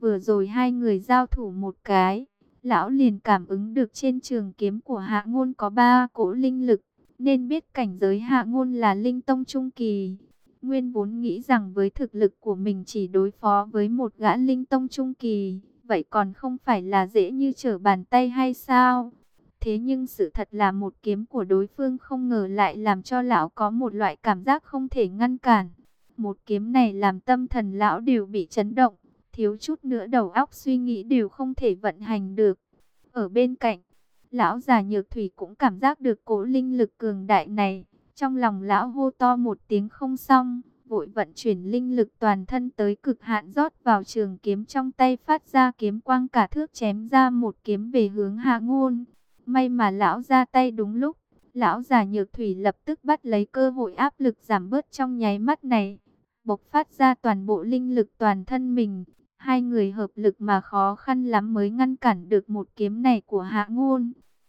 Vừa rồi hai người giao thủ một cái, lão liền cảm ứng được trên trường kiếm của Hạ Ngôn có 3 cỗ linh lực, nên biết cảnh giới Hạ Ngôn là linh tông trung kỳ. Nguyên vốn nghĩ rằng với thực lực của mình chỉ đối phó với một gã linh tông trung kỳ, vậy còn không phải là dễ như trở bàn tay hay sao? Thế nhưng sự thật là một kiếm của đối phương không ngờ lại làm cho lão có một loại cảm giác không thể ngăn cản. Một kiếm này làm tâm thần lão đều bị chấn động, thiếu chút nữa đầu óc suy nghĩ đều không thể vận hành được. Ở bên cạnh, lão già Nhược Thủy cũng cảm giác được cỗ linh lực cường đại này. Trong lòng lão hô to một tiếng không xong, vội vận chuyển linh lực toàn thân tới cực hạn rót vào trường kiếm trong tay, phát ra kiếm quang cả thước chém ra một kiếm về hướng Hạ Ngôn. May mà lão ra tay đúng lúc, lão già Nhược Thủy lập tức bắt lấy cơ hội áp lực giảm bớt trong nháy mắt này, bộc phát ra toàn bộ linh lực toàn thân mình. Hai người hợp lực mà khó khăn lắm mới ngăn cản được một kiếm này của Hạ Ngôn.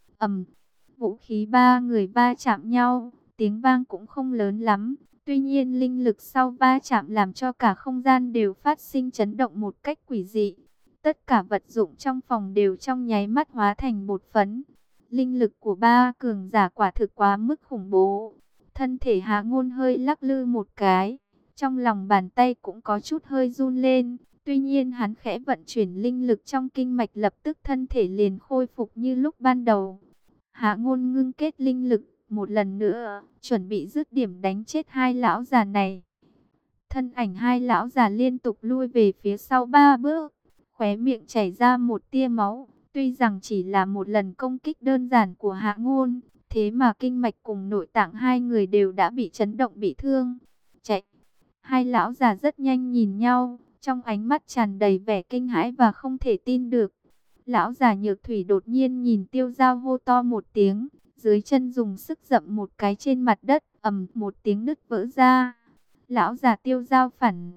Vũ khí ba người va chạm nhau, tiếng vang cũng không lớn lắm. Tuy nhiên linh lực sau va chạm làm cho cả không gian đều phát sinh chấn động một cách quỷ dị. Tất cả vật dụng trong phòng đều trong nháy mắt hóa thành bột phấn. Linh lực của ba cường giả quả thực quá mức khủng bố. Thân thể Hạ Ngôn hơi lắc lư một cái, trong lòng bàn tay cũng có chút hơi run lên. Tuy nhiên hắn khẽ vận chuyển linh lực trong kinh mạch, lập tức thân thể liền khôi phục như lúc ban đầu. Hạ Ngôn ngưng kết linh lực một lần nữa, chuẩn bị dứt điểm đánh chết hai lão già này. Thân ảnh hai lão già liên tục lui về phía sau 3 bước, khóe miệng chảy ra một tia máu. Tuy rằng chỉ là một lần công kích đơn giản của Hạ Ngôn, thế mà kinh mạch cùng nội tạng hai người đều đã bị chấn động bị thương. Chạy! Hai lão già rất nhanh nhìn nhau, trong ánh mắt tràn đầy vẻ kinh hãi và không thể tin được. Lão già Nhược Thủy đột nhiên nhìn Tiêu Dao hô to một tiếng, dưới chân dùng sức dậm một cái trên mặt đất, ầm một tiếng nứt vỡ ra. Lão già Tiêu Dao phản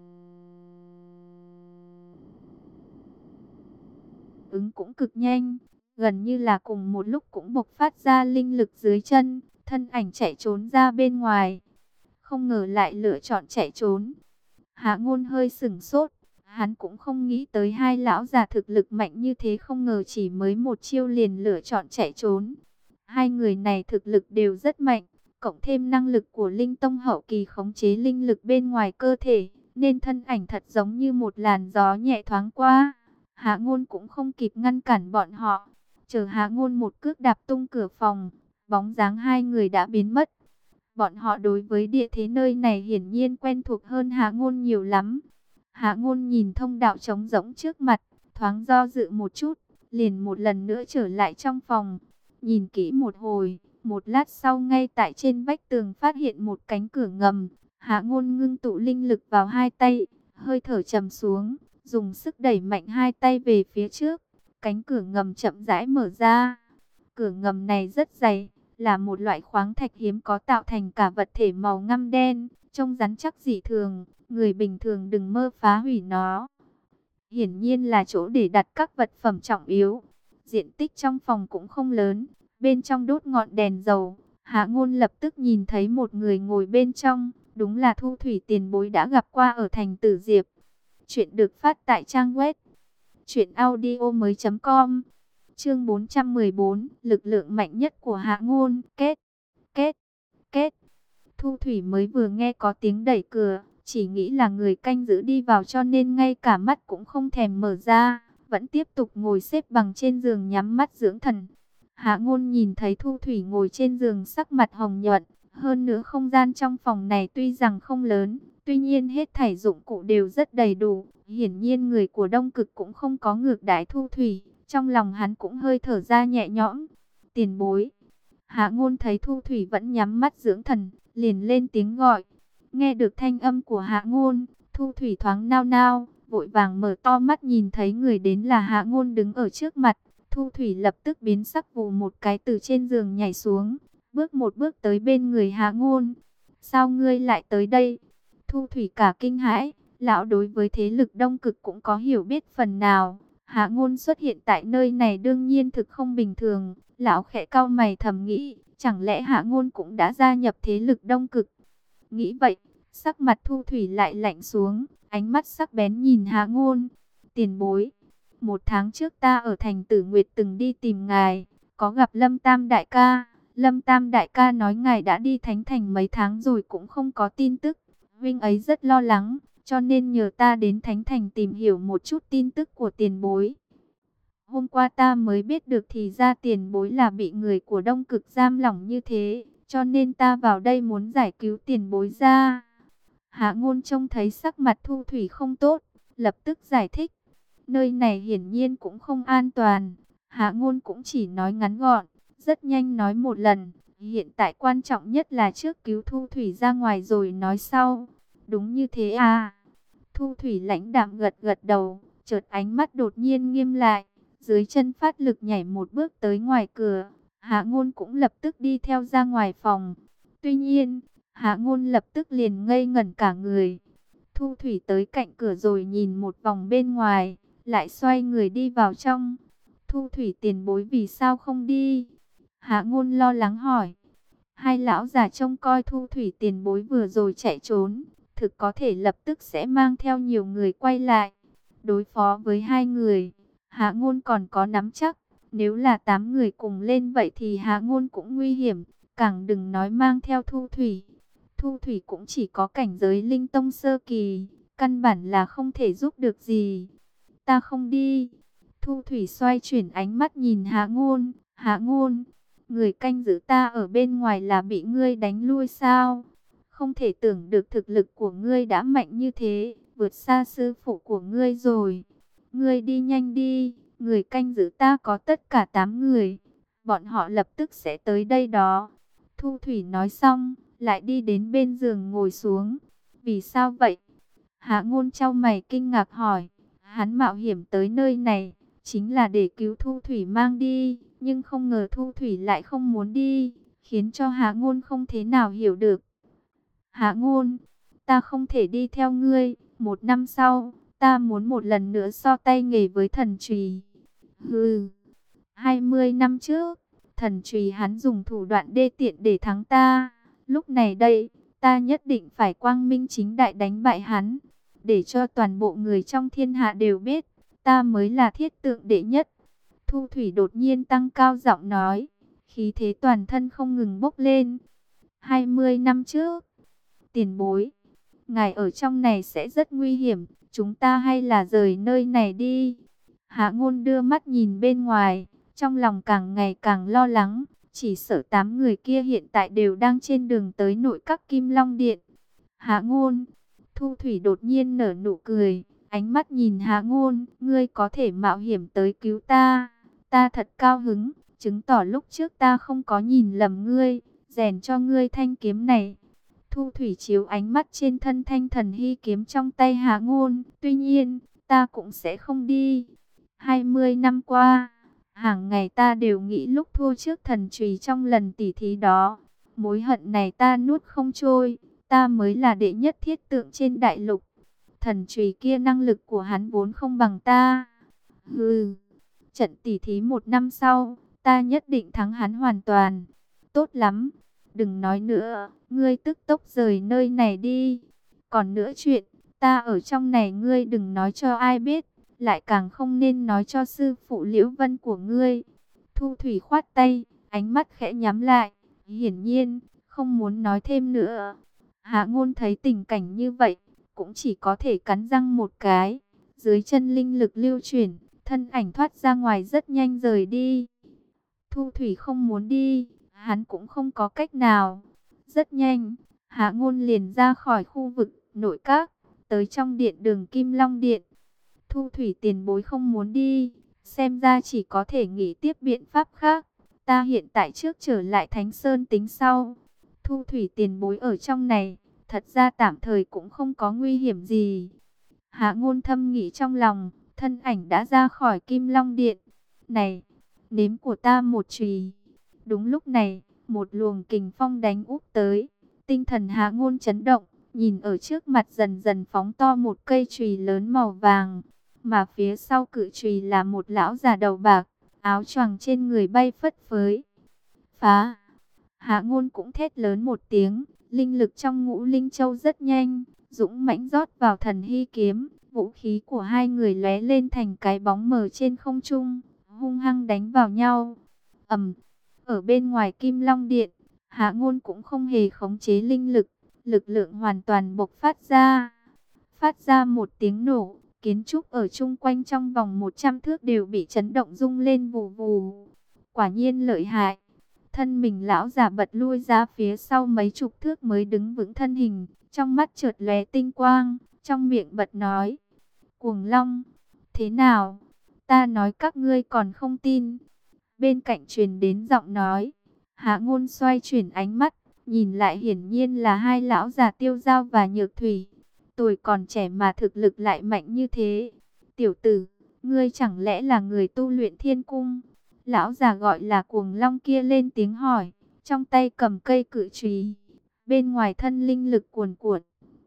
ứng cũng cực nhanh, gần như là cùng một lúc cũng bộc phát ra linh lực dưới chân, thân ảnh chạy trốn ra bên ngoài. Không ngờ lại lựa chọn chạy trốn. Hạ Ngôn hơi sửng sốt, hắn cũng không nghĩ tới hai lão già thực lực mạnh như thế, không ngờ chỉ mới một chiêu liền lựa chọn chạy trốn. Hai người này thực lực đều rất mạnh, cộng thêm năng lực của linh tông hậu kỳ khống chế linh lực bên ngoài cơ thể, nên thân ảnh thật giống như một làn gió nhẹ thoáng qua. Hạ Ngôn cũng không kịp ngăn cản bọn họ, chờ Hạ Ngôn một cước đạp tung cửa phòng, bóng dáng hai người đã biến mất. Bọn họ đối với địa thế nơi này hiển nhiên quen thuộc hơn Hạ Ngôn nhiều lắm. Hạ Ngôn nhìn thông đạo trống rỗng trước mặt, thoáng do dự một chút, liền một lần nữa trở lại trong phòng. Nhìn kỹ một hồi, một lát sau ngay tại trên vách tường phát hiện một cánh cửa ngầm. Hạ Ngôn ngưng tụ linh lực vào hai tay, hơi thở trầm xuống, dùng sức đẩy mạnh hai tay về phía trước. Cánh cửa ngầm chậm rãi mở ra. Cửa ngầm này rất dày, là một loại khoáng thạch hiếm có tạo thành cả vật thể màu ngăm đen, trông rắn chắc dị thường, người bình thường đừng mơ phá hủy nó. Hiển nhiên là chỗ để đặt các vật phẩm trọng yếu. Diện tích trong phòng cũng không lớn, bên trong đốt ngọn đèn dầu. Hạ Ngôn lập tức nhìn thấy một người ngồi bên trong, đúng là Thu Thủy tiền bối đã gặp qua ở thành Tử Diệp. Chuyện được phát tại trang web truyệnaudiomoi.com. Chương 414, lực lượng mạnh nhất của Hạ Ngôn. Kết. Thu Thủy mới vừa nghe có tiếng đẩy cửa, chỉ nghĩ là người canh giữ đi vào cho nên ngay cả mắt cũng không thèm mở ra, vẫn tiếp tục ngồi xếp bằng trên giường nhắm mắt dưỡng thần. Hạ Ngôn nhìn thấy Thu Thủy ngồi trên giường sắc mặt hồng nhuận, hơn nữa không gian trong phòng này tuy rằng không lớn, tuy nhiên hết thảy dụng cụ đều rất đầy đủ, hiển nhiên người của Đông Cực cũng không có ngược đãi Thu Thủy. Trong lòng hắn cũng hơi thở ra nhẹ nhõm. Tiền bối. Hạ Ngôn thấy Thu Thủy vẫn nhắm mắt dưỡng thần, liền lên tiếng gọi. Nghe được thanh âm của Hạ Ngôn, Thu Thủy thoáng nao nao, vội vàng mở to mắt nhìn thấy người đến là Hạ Ngôn đứng ở trước mặt. Thu Thủy lập tức biến sắc, vù một cái từ trên giường nhảy xuống, bước một bước tới bên người Hạ Ngôn. Sao ngươi lại tới đây? Thu Thủy cả kinh hãi, lão đối với thế lực Đông Cực cũng có hiểu biết phần nào. Hạ Ngôn xuất hiện tại nơi này đương nhiên thực không bình thường. Lão khẽ cau mày thầm nghĩ, chẳng lẽ Hạ Ngôn cũng đã gia nhập thế lực Đông Cực? Nghĩ vậy, sắc mặt Thu Thủy lại lạnh xuống, ánh mắt sắc bén nhìn Hạ Ngôn. Tiền bối, 1 tháng trước ta ở thành Tử Nguyệt từng đi tìm ngài, có gặp Lâm Tam đại ca. Lâm Tam đại ca nói ngài đã đi Thánh Thành mấy tháng rồi cũng không có tin tức. Vinh ấy rất lo lắng, cho nên nhờ ta đến Thánh Thành tìm hiểu một chút tin tức của tiền bối. Hôm qua ta mới biết được thì ra tiền bối là bị người của Đông Cực giam lỏng như thế, cho nên ta vào đây muốn giải cứu tiền bối ra. Hạ Ngôn trông thấy sắc mặt Thu Thủy không tốt, lập tức giải thích. Nơi này hiển nhiên cũng không an toàn. Hạ Ngôn cũng chỉ nói ngắn gọn, rất nhanh nói một lần. Hiện tại quan trọng nhất là trước cứu Thu Thủy ra ngoài rồi nói sau. Đúng như thế à? Thu Thủy lãnh đạm gật gật đầu, chợt ánh mắt đột nhiên nghiêm lại. Dưới chân phát lực nhảy một bước tới ngoài cửa. Hạ Ngôn cũng lập tức đi theo ra ngoài phòng. Tuy nhiên, Hạ Ngôn lập tức liền ngây ngẩn cả người. Thu Thủy tới cạnh cửa rồi nhìn một vòng bên ngoài, lại xoay người đi vào trong. Thu Thủy tiền bối vì sao không đi? Hạ Ngôn lo lắng hỏi. Hai lão già trông coi Thu Thủy tiền bối vừa rồi chạy trốn, thực có thể lập tức sẽ mang theo nhiều người quay lại. Đối phó với hai người, Hạ Ngôn còn có nắm chắc. Nếu là 8 người cùng lên vậy thì Hạ Ngôn cũng nguy hiểm, càng đừng nói mang theo Thu Thủy. Thu Thủy cũng chỉ có cảnh giới linh tông sơ kỳ, căn bản là không thể giúp được gì. Ta không đi. Thu Thủy xoay chuyển ánh mắt nhìn Hạ Ngôn. Hạ Ngôn, người canh giữ ta ở bên ngoài là bị ngươi đánh lui sao? Không thể tưởng được thực lực của ngươi đã mạnh như thế, vượt xa sư phụ của ngươi rồi. Ngươi đi nhanh đi, người canh giữ ta có tất cả 8 người. Bọn họ lập tức sẽ tới đây đó. Thu Thủy nói xong, lại đi đến bên giường ngồi xuống. Vì sao vậy? Hạ Ngôn chau mày kinh ngạc hỏi. Hắn mạo hiểm tới nơi này, chính là để cứu Thu Thủy mang đi. Nhưng không ngờ Thu Thủy lại không muốn đi, khiến cho Hạ Ngôn không thế nào hiểu được. Hạ Ngôn, ta không thể đi theo ngươi. 1 năm sau, ta muốn một lần nữa so tay nghề với thần chùy. Hừ, 20 năm trước, thần chùy hắn dùng thủ đoạn đê tiện để thắng ta. Lúc này đây, ta nhất định phải quang minh chính đại đánh bại hắn, để cho toàn bộ người trong thiên hạ đều biết, ta mới là thiết tượng đệ nhất. Thu Thủy đột nhiên tăng cao giọng nói, khí thế toàn thân không ngừng bốc lên. 20 năm trước, tiền bối, ngài ở trong này sẽ rất nguy hiểm, chúng ta hay là rời nơi này đi. Hạ Ngôn đưa mắt nhìn bên ngoài, trong lòng càng ngày càng lo lắng, chỉ sợ 8 người kia hiện tại đều đang trên đường tới nội các Kim Long Điện. Hạ Ngôn, Thu Thủy đột nhiên nở nụ cười, ánh mắt nhìn Hạ Ngôn, ngươi có thể mạo hiểm tới cứu ta, ta thật cao hứng, chứng tỏ lúc trước ta không có nhìn lầm ngươi, rèn cho ngươi thanh kiếm này. Thu Thủy chiếu ánh mắt trên thân thanh thần hy kiếm trong tay Hạ Ngôn, tuy nhiên, ta cũng sẽ không đi. 20 năm qua, hàng ngày ta đều nghĩ lúc thua trước thần chùy trong lần tỉ thí đó. Mối hận này ta nuốt không trôi, ta mới là đệ nhất thiết tượng trên đại lục. Thần chùy kia năng lực của hắn vốn không bằng ta. Hừ, trận tỉ thí 1 năm sau, ta nhất định thắng hắn hoàn toàn. Tốt lắm, đừng nói nữa, ngươi tức tốc rời nơi này đi. Còn nữa chuyện, ta ở trong này ngươi đừng nói cho ai biết. Lại càng không nên nói cho sư phụ Liễu Vân của ngươi. Thu Thủy khoát tay, ánh mắt khẽ nhắm lại, hiển nhiên không muốn nói thêm nữa. Hạ Ngôn thấy tình cảnh như vậy, cũng chỉ có thể cắn răng một cái. Dưới chân linh lực lưu chuyển, thân ảnh thoát ra ngoài rất nhanh rời đi. Thu Thủy không muốn đi, hắn cũng không có cách nào. Rất nhanh, Hạ Ngôn liền ra khỏi khu vực nội các, tới trong điện đường Kim Long Điện. Thu Thủy tiền bối không muốn đi, xem ra chỉ có thể nghĩ tiếp biện pháp khác. Ta hiện tại trước trở lại Thánh Sơn tính sau. Thu Thủy tiền bối ở trong này, thật ra tạm thời cũng không có nguy hiểm gì. Hạ Ngôn thâm nghĩ trong lòng, thân ảnh đã ra khỏi Kim Long Điện. Này, nếm của ta một chùy. Đúng lúc này, một luồng kình phong đánh úp tới. Tinh thần Hạ Ngôn chấn động, nhìn ở trước mặt dần dần phóng to một cây chùy lớn màu vàng. Mà phía sau cự chùy là một lão già đầu bạc, áo choàng trên người bay phất phới. Phá! Hạ Ngôn cũng thét lớn một tiếng, linh lực trong Ngũ Linh Châu rất nhanh, dũng mãnh rót vào thần hy kiếm, Vũ khí của hai người lóe lên thành cái bóng mờ trên không trung, hung hăng đánh vào nhau. Ầm. Ở bên ngoài Kim Long Điện, Hạ Ngôn cũng không hề khống chế linh lực, lực lượng hoàn toàn bộc phát ra một tiếng nổ, kiến trúc ở chung quanh trong vòng 100 thước đều bị chấn động rung lên vù vù. Quả nhiên lợi hại. Thân mình lão già bật lui ra phía sau mấy chục thước mới đứng vững thân hình, trong mắt chợt lóe tinh quang, trong miệng bật nói: Cuồng Long, thế nào? Ta nói các ngươi còn không tin. Bên cạnh truyền đến giọng nói. Hạ Ngôn xoay chuyển ánh mắt, nhìn lại hiển nhiên là hai lão già Tiêu Dao và Nhược Thủy. Tuổi còn trẻ mà thực lực lại mạnh như thế. Tiểu tử, ngươi chẳng lẽ là người tu luyện thiên cung? Lão già gọi là Cuồng Long kia lên tiếng hỏi, trong tay cầm cây cự chùy, bên ngoài thân linh lực cuồn cuộn,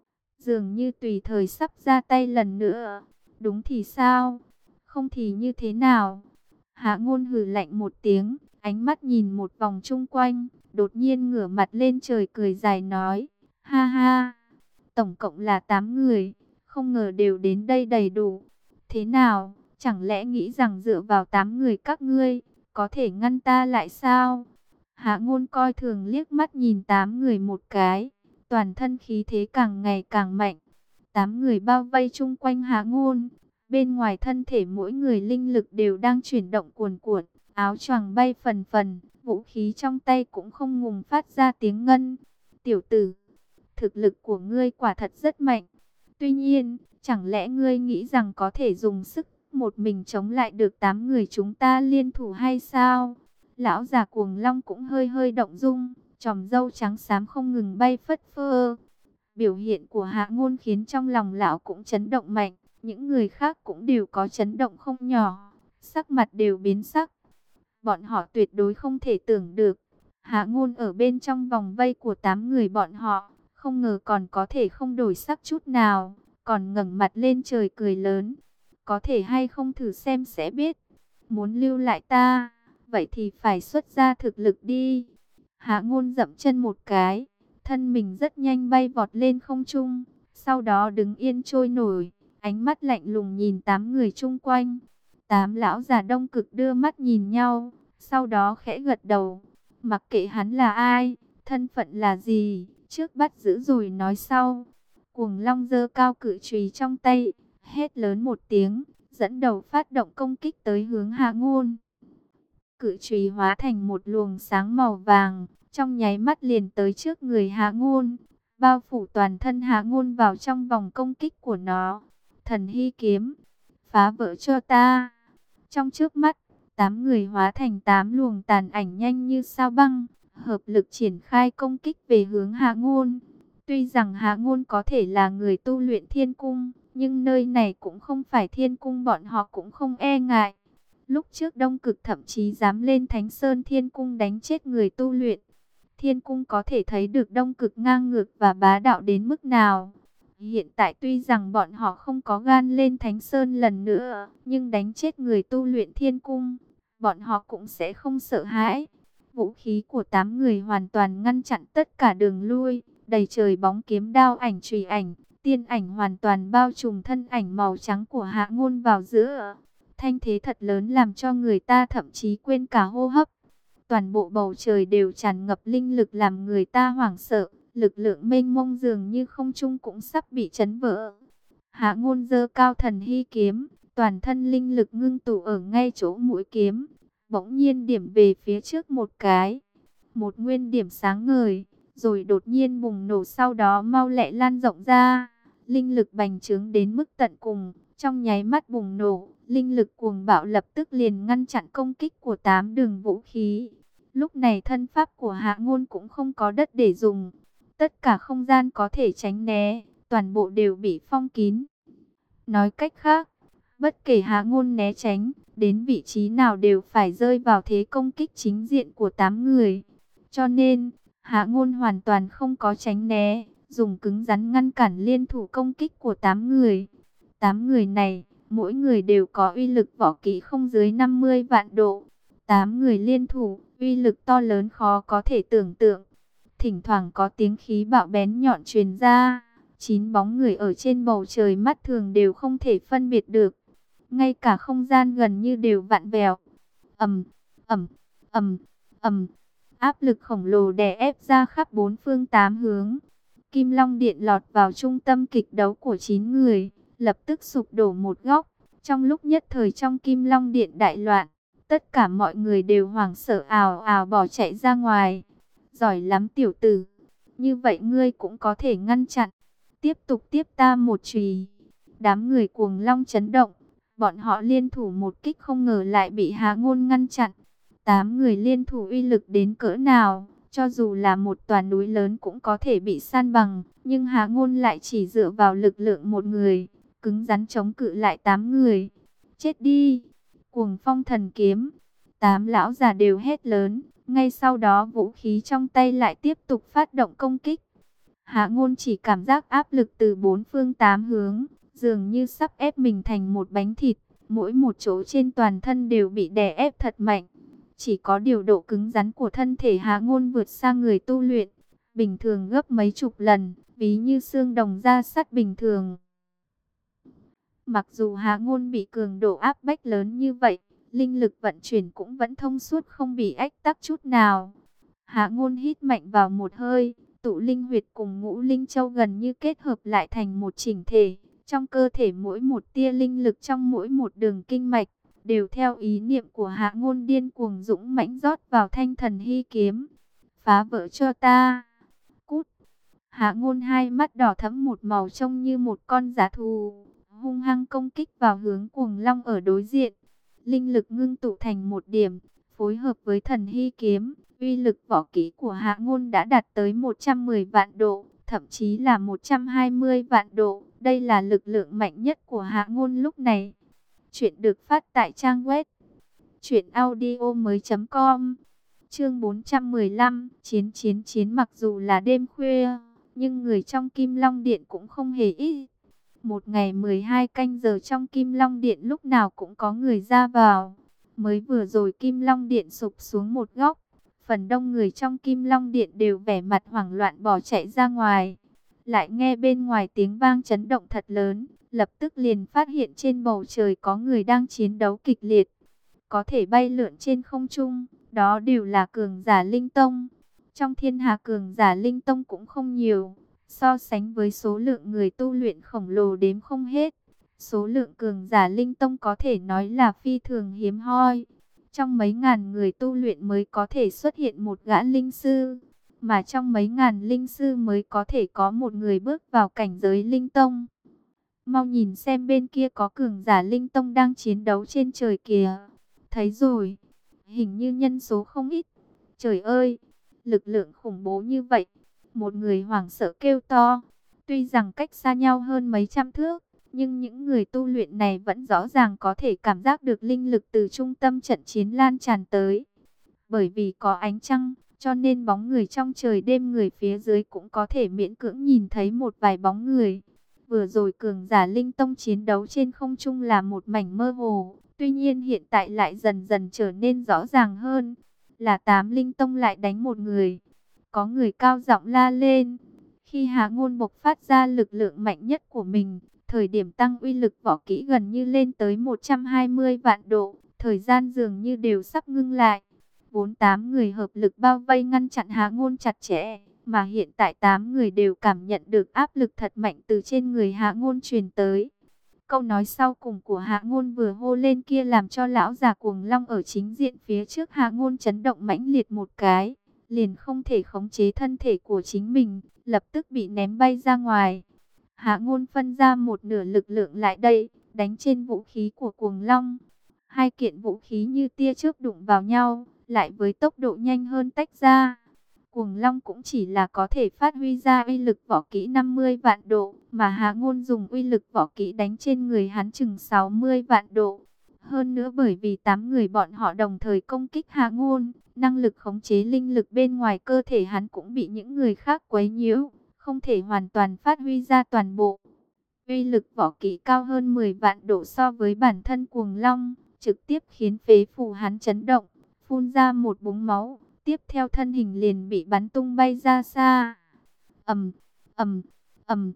dường như tùy thời sắp ra tay lần nữa. Đúng thì sao? Không thì như thế nào? Hạ Ngôn hừ lạnh một tiếng, ánh mắt nhìn một vòng chung quanh, đột nhiên ngửa mặt lên trời cười dài nói: Ha ha, tổng cộng là 8 người, không ngờ đều đến đây đầy đủ. Thế nào, chẳng lẽ nghĩ rằng dựa vào 8 người các ngươi có thể ngăn ta lại sao? Hạ Ngôn coi thường liếc mắt nhìn 8 người một cái, toàn thân khí thế càng ngày càng mạnh. 8 người bao vây chung quanh Hạ Ngôn, bên ngoài thân thể mỗi người linh lực đều đang chuyển động cuồn cuộn, áo choàng bay phần phần, vũ khí trong tay cũng không ngừng phát ra tiếng ngân. Tiểu tử, thực lực của ngươi quả thật rất mạnh. Tuy nhiên, chẳng lẽ ngươi nghĩ rằng có thể dùng sức một mình chống lại được 8 người chúng ta liên thủ hay sao? Lão già Cuồng Long cũng hơi hơi động dung, chòm râu trắng xám không ngừng bay phất phơ. Biểu hiện của Hạ Ngôn khiến trong lòng lão cũng chấn động mạnh, những người khác cũng đều có chấn động không nhỏ, sắc mặt đều biến sắc. Bọn họ tuyệt đối không thể tưởng được, Hạ Ngôn ở bên trong vòng vây của 8 người bọn họ, không ngờ còn có thể không đổi sắc chút nào, còn ngẩng mặt lên trời cười lớn. Có thể hay không thử xem sẽ biết. Muốn lưu lại ta, vậy thì phải xuất ra thực lực đi. Hạ Ngôn dậm chân một cái, thân mình rất nhanh bay vọt lên không trung, sau đó đứng yên trôi nổi, ánh mắt lạnh lùng nhìn 8 người chung quanh. 8 lão già Đông Cực đưa mắt nhìn nhau, sau đó khẽ gật đầu. Mặc kệ hắn là ai, thân phận là gì, trước bắt giữ rồi nói sau. Cuồng Long giơ cao cự chùy trong tay, hét lớn một tiếng, dẫn đầu phát động công kích tới hướng Hạ Ngôn. Cự chùy hóa thành một luồng sáng màu vàng, trong nháy mắt liền tới trước người Hạ Ngôn, bao phủ toàn thân Hạ Ngôn vào trong vòng công kích của nó. Thần hy kiếm, phá vỡ cho ta. Trong chớp mắt, 8 người hóa thành 8 luồng tàn ảnh nhanh như sao băng, hợp lực triển khai công kích về hướng Hạ Ngôn. Tuy rằng Hạ Ngôn có thể là người tu luyện thiên cung, nhưng nơi này cũng không phải thiên cung, bọn họ cũng không e ngại. Lúc trước Đông Cực thậm chí dám lên Thánh Sơn Thiên Cung đánh chết người tu luyện. Thiên Cung có thể thấy được Đông Cực ngang ngược và bá đạo đến mức nào. Hiện tại tuy rằng bọn họ không có gan lên Thánh Sơn lần nữa, nhưng đánh chết người tu luyện Thiên Cung, bọn họ cũng sẽ không sợ hãi. Vũ khí của 8 người hoàn toàn ngăn chặn tất cả đường lui, đầy trời bóng kiếm đao ảnh chùy ảnh, tiên ảnh hoàn toàn bao trùm thân ảnh màu trắng của Hạ Ngôn vào giữa. Thanh thế thật lớn làm cho người ta thậm chí quên cả hô hấp. Toàn bộ bầu trời đều tràn ngập linh lực làm người ta hoảng sợ, lực lượng mênh mông dường như không trung cũng sắp bị chấn vỡ. Hạ Ngôn giơ cao thần hy kiếm, toàn thân linh lực ngưng tụ ở ngay chỗ mũi kiếm, bỗng nhiên điểm về phía trước một cái. Một nguyên điểm sáng ngời, rồi đột nhiên bùng nổ, sau đó mau lẹ lan rộng ra. Linh lực bành trướng đến mức tận cùng, trong nháy mắt bùng nổ, linh lực cuồng bạo lập tức liền ngăn chặn công kích của 8 đường vũ khí. Lúc này thân pháp của Hạ Ngôn cũng không có đất để dùng. Tất cả không gian có thể tránh né, toàn bộ đều bị phong kín. Nói cách khác, bất kể Hạ Ngôn né tránh, đến vị trí nào đều phải rơi vào thế công kích chính diện của 8 người. Cho nên, Hạ Ngôn hoàn toàn không có tránh né, dùng cứng rắn ngăn cản liên thủ công kích của 8 người. 8 người này, mỗi người đều có uy lực võ kỹ không dưới 50 vạn độ. 8 người liên thủ, uy lực to lớn khó có thể tưởng tượng. Thỉnh thoảng có tiếng khí bạo bén nhọn truyền ra, 9 bóng người ở trên bầu trời mắt thường đều không thể phân biệt được. Ngay cả không gian gần như đều vặn vẹo. Ầm, ầm, ầm, ầm. Áp lực khổng lồ đè ép ra khắp bốn phương tám hướng. Kim Long Điện lọt vào trung tâm kịch đấu của 9 người, lập tức sụp đổ một góc. Trong lúc nhất thời trong Kim Long Điện đại loạn, tất cả mọi người đều hoảng sợ ào ào bỏ chạy ra ngoài. Giỏi lắm tiểu tử, như vậy ngươi cũng có thể ngăn chặn. Tiếp tục tiếp ta một chùy. Đám người Cuồng Long chấn động, bọn họ liên thủ một kích không ngờ lại bị Hạ Ngôn ngăn chặn. 8 người liên thủ uy lực đến cỡ nào, cho dù là một tòa núi lớn cũng có thể bị san bằng, nhưng Hạ Ngôn lại chỉ dựa vào lực lượng một người, cứng rắn chống cự lại 8 người. Chết đi! Cuồng Phong Thần Kiếm. 8 lão già đều hét lớn, ngay sau đó vũ khí trong tay lại tiếp tục phát động công kích. Hạ Ngôn chỉ cảm giác áp lực từ bốn phương tám hướng, dường như sắp ép mình thành một bánh thịt, mỗi một chỗ trên toàn thân đều bị đè ép thật mạnh. Chỉ có điều độ cứng rắn của thân thể Hạ Ngôn vượt xa người tu luyện, bình thường gấp mấy chục lần, ví như xương đồng da sắt bình thường. Mặc dù Hạ Ngôn bị cường độ áp bách lớn như vậy, linh lực vận chuyển cũng vẫn thông suốt không bị ách tắc chút nào. Hạ Ngôn hít mạnh vào một hơi, tụ linh huyệt cùng ngũ linh châu gần như kết hợp lại thành một chỉnh thể. Trong cơ thể mỗi một tia linh lực trong mỗi một đường kinh mạch, đều theo ý niệm của Hạ Ngôn điên cuồng dũng mãnh rót vào thanh thần hy kiếm. Phá vỡ cho ta! Cút! Hạ Ngôn hai mắt đỏ thẫm một màu trông như một con dã thú, hung hăng công kích vào hướng Cuồng Long ở đối diện. Linh lực ngưng tụ thành một điểm, phối hợp với thần hy kiếm, uy lực võ kỹ của Hạ Ngôn đã đạt tới 110 vạn độ, thậm chí là 120 vạn độ. Đây là lực lượng mạnh nhất của Hạ Ngôn lúc này. Chuyện được phát tại trang web truyệnaudiomoi.com. Chương 415, chiến. Mặc dù là đêm khuya, nhưng người trong Kim Long Điện cũng không hề ít. Một ngày 12 canh giờ trong Kim Long Điện lúc nào cũng có người ra vào. Mới vừa rồi Kim Long Điện sụp xuống một góc, phần đông người trong Kim Long Điện đều vẻ mặt hoảng loạn bỏ chạy ra ngoài. Lại nghe bên ngoài tiếng vang chấn động thật lớn, lập tức liền phát hiện trên bầu trời có người đang chiến đấu kịch liệt. Có thể bay lượn trên không trung, đó đều là cường giả linh tông. Trong thiên hạ cường giả linh tông cũng không nhiều, so sánh với số lượng người tu luyện khổng lồ đếm không hết. Số lượng cường giả linh tông có thể nói là phi thường hiếm hoi. Trong mấy ngàn người tu luyện mới có thể xuất hiện một gã linh sư, mà trong mấy ngàn linh sư mới có thể có một người bước vào cảnh giới linh tông. Mau nhìn xem bên kia có cường giả linh tông đang chiến đấu trên trời kìa. Thấy rồi, hình như nhân số không ít. Trời ơi, lực lượng khủng bố như vậy. Một người hoảng sợ kêu to. Tuy rằng cách xa nhau hơn mấy trăm thước, nhưng những người tu luyện này vẫn rõ ràng có thể cảm giác được linh lực từ trung tâm trận chiến lan tràn tới. Bởi vì có ánh trăng, cho nên bóng người trong trời đêm người phía dưới cũng có thể miễn cưỡng nhìn thấy một vài bóng người. Vừa rồi cường giả linh tông chiến đấu trên không trung là một mảnh mơ hồ, tuy nhiên hiện tại lại dần dần trở nên rõ ràng hơn. Là 8 linh tông lại đánh một người. Có người cao giọng la lên. Khi Hạ Ngôn bộc phát ra lực lượng mạnh nhất của mình, thời điểm tăng uy lực võ kỹ gần như lên tới 120 vạn độ, thời gian dường như đều sắp ngưng lại. 48 người hợp lực bao vây ngăn chặn Hạ Ngôn chặt chẽ, mà hiện tại 8 người đều cảm nhận được áp lực thật mạnh từ trên người Hạ Ngôn truyền tới. Câu nói sau cùng của Hạ Ngôn vừa hô lên kia làm cho lão già Cuồng Long ở chính diện phía trước Hạ Ngôn chấn động mãnh liệt một cái, liền không thể khống chế thân thể của chính mình, lập tức bị ném bay ra ngoài. Hạ Ngôn phân ra một nửa lực lượng lại đây, đánh trên vũ khí của Cuồng Long. Hai kiện vũ khí như tia chớp đụng vào nhau, lại với tốc độ nhanh hơn tách ra. Cuồng Long cũng chỉ là có thể phát huy ra uy lực võ kỹ 50 vạn độ, mà Hạ Ngôn dùng uy lực võ kỹ đánh trên người hắn chừng 60 vạn độ. Hơn nữa bởi vì 8 người bọn họ đồng thời công kích Hạ Ngôn, năng lực khống chế linh lực bên ngoài cơ thể hắn cũng bị những người khác quấy nhiễu, không thể hoàn toàn phát huy ra toàn bộ. Uy lực võ kỹ cao hơn 10 vạn độ so với bản thân Cuồng Long, trực tiếp khiến phế phủ hắn chấn động, phun ra một búng máu. Tiếp theo thân hình liền bị bắn tung bay ra xa. Ầm, ầm, ầm.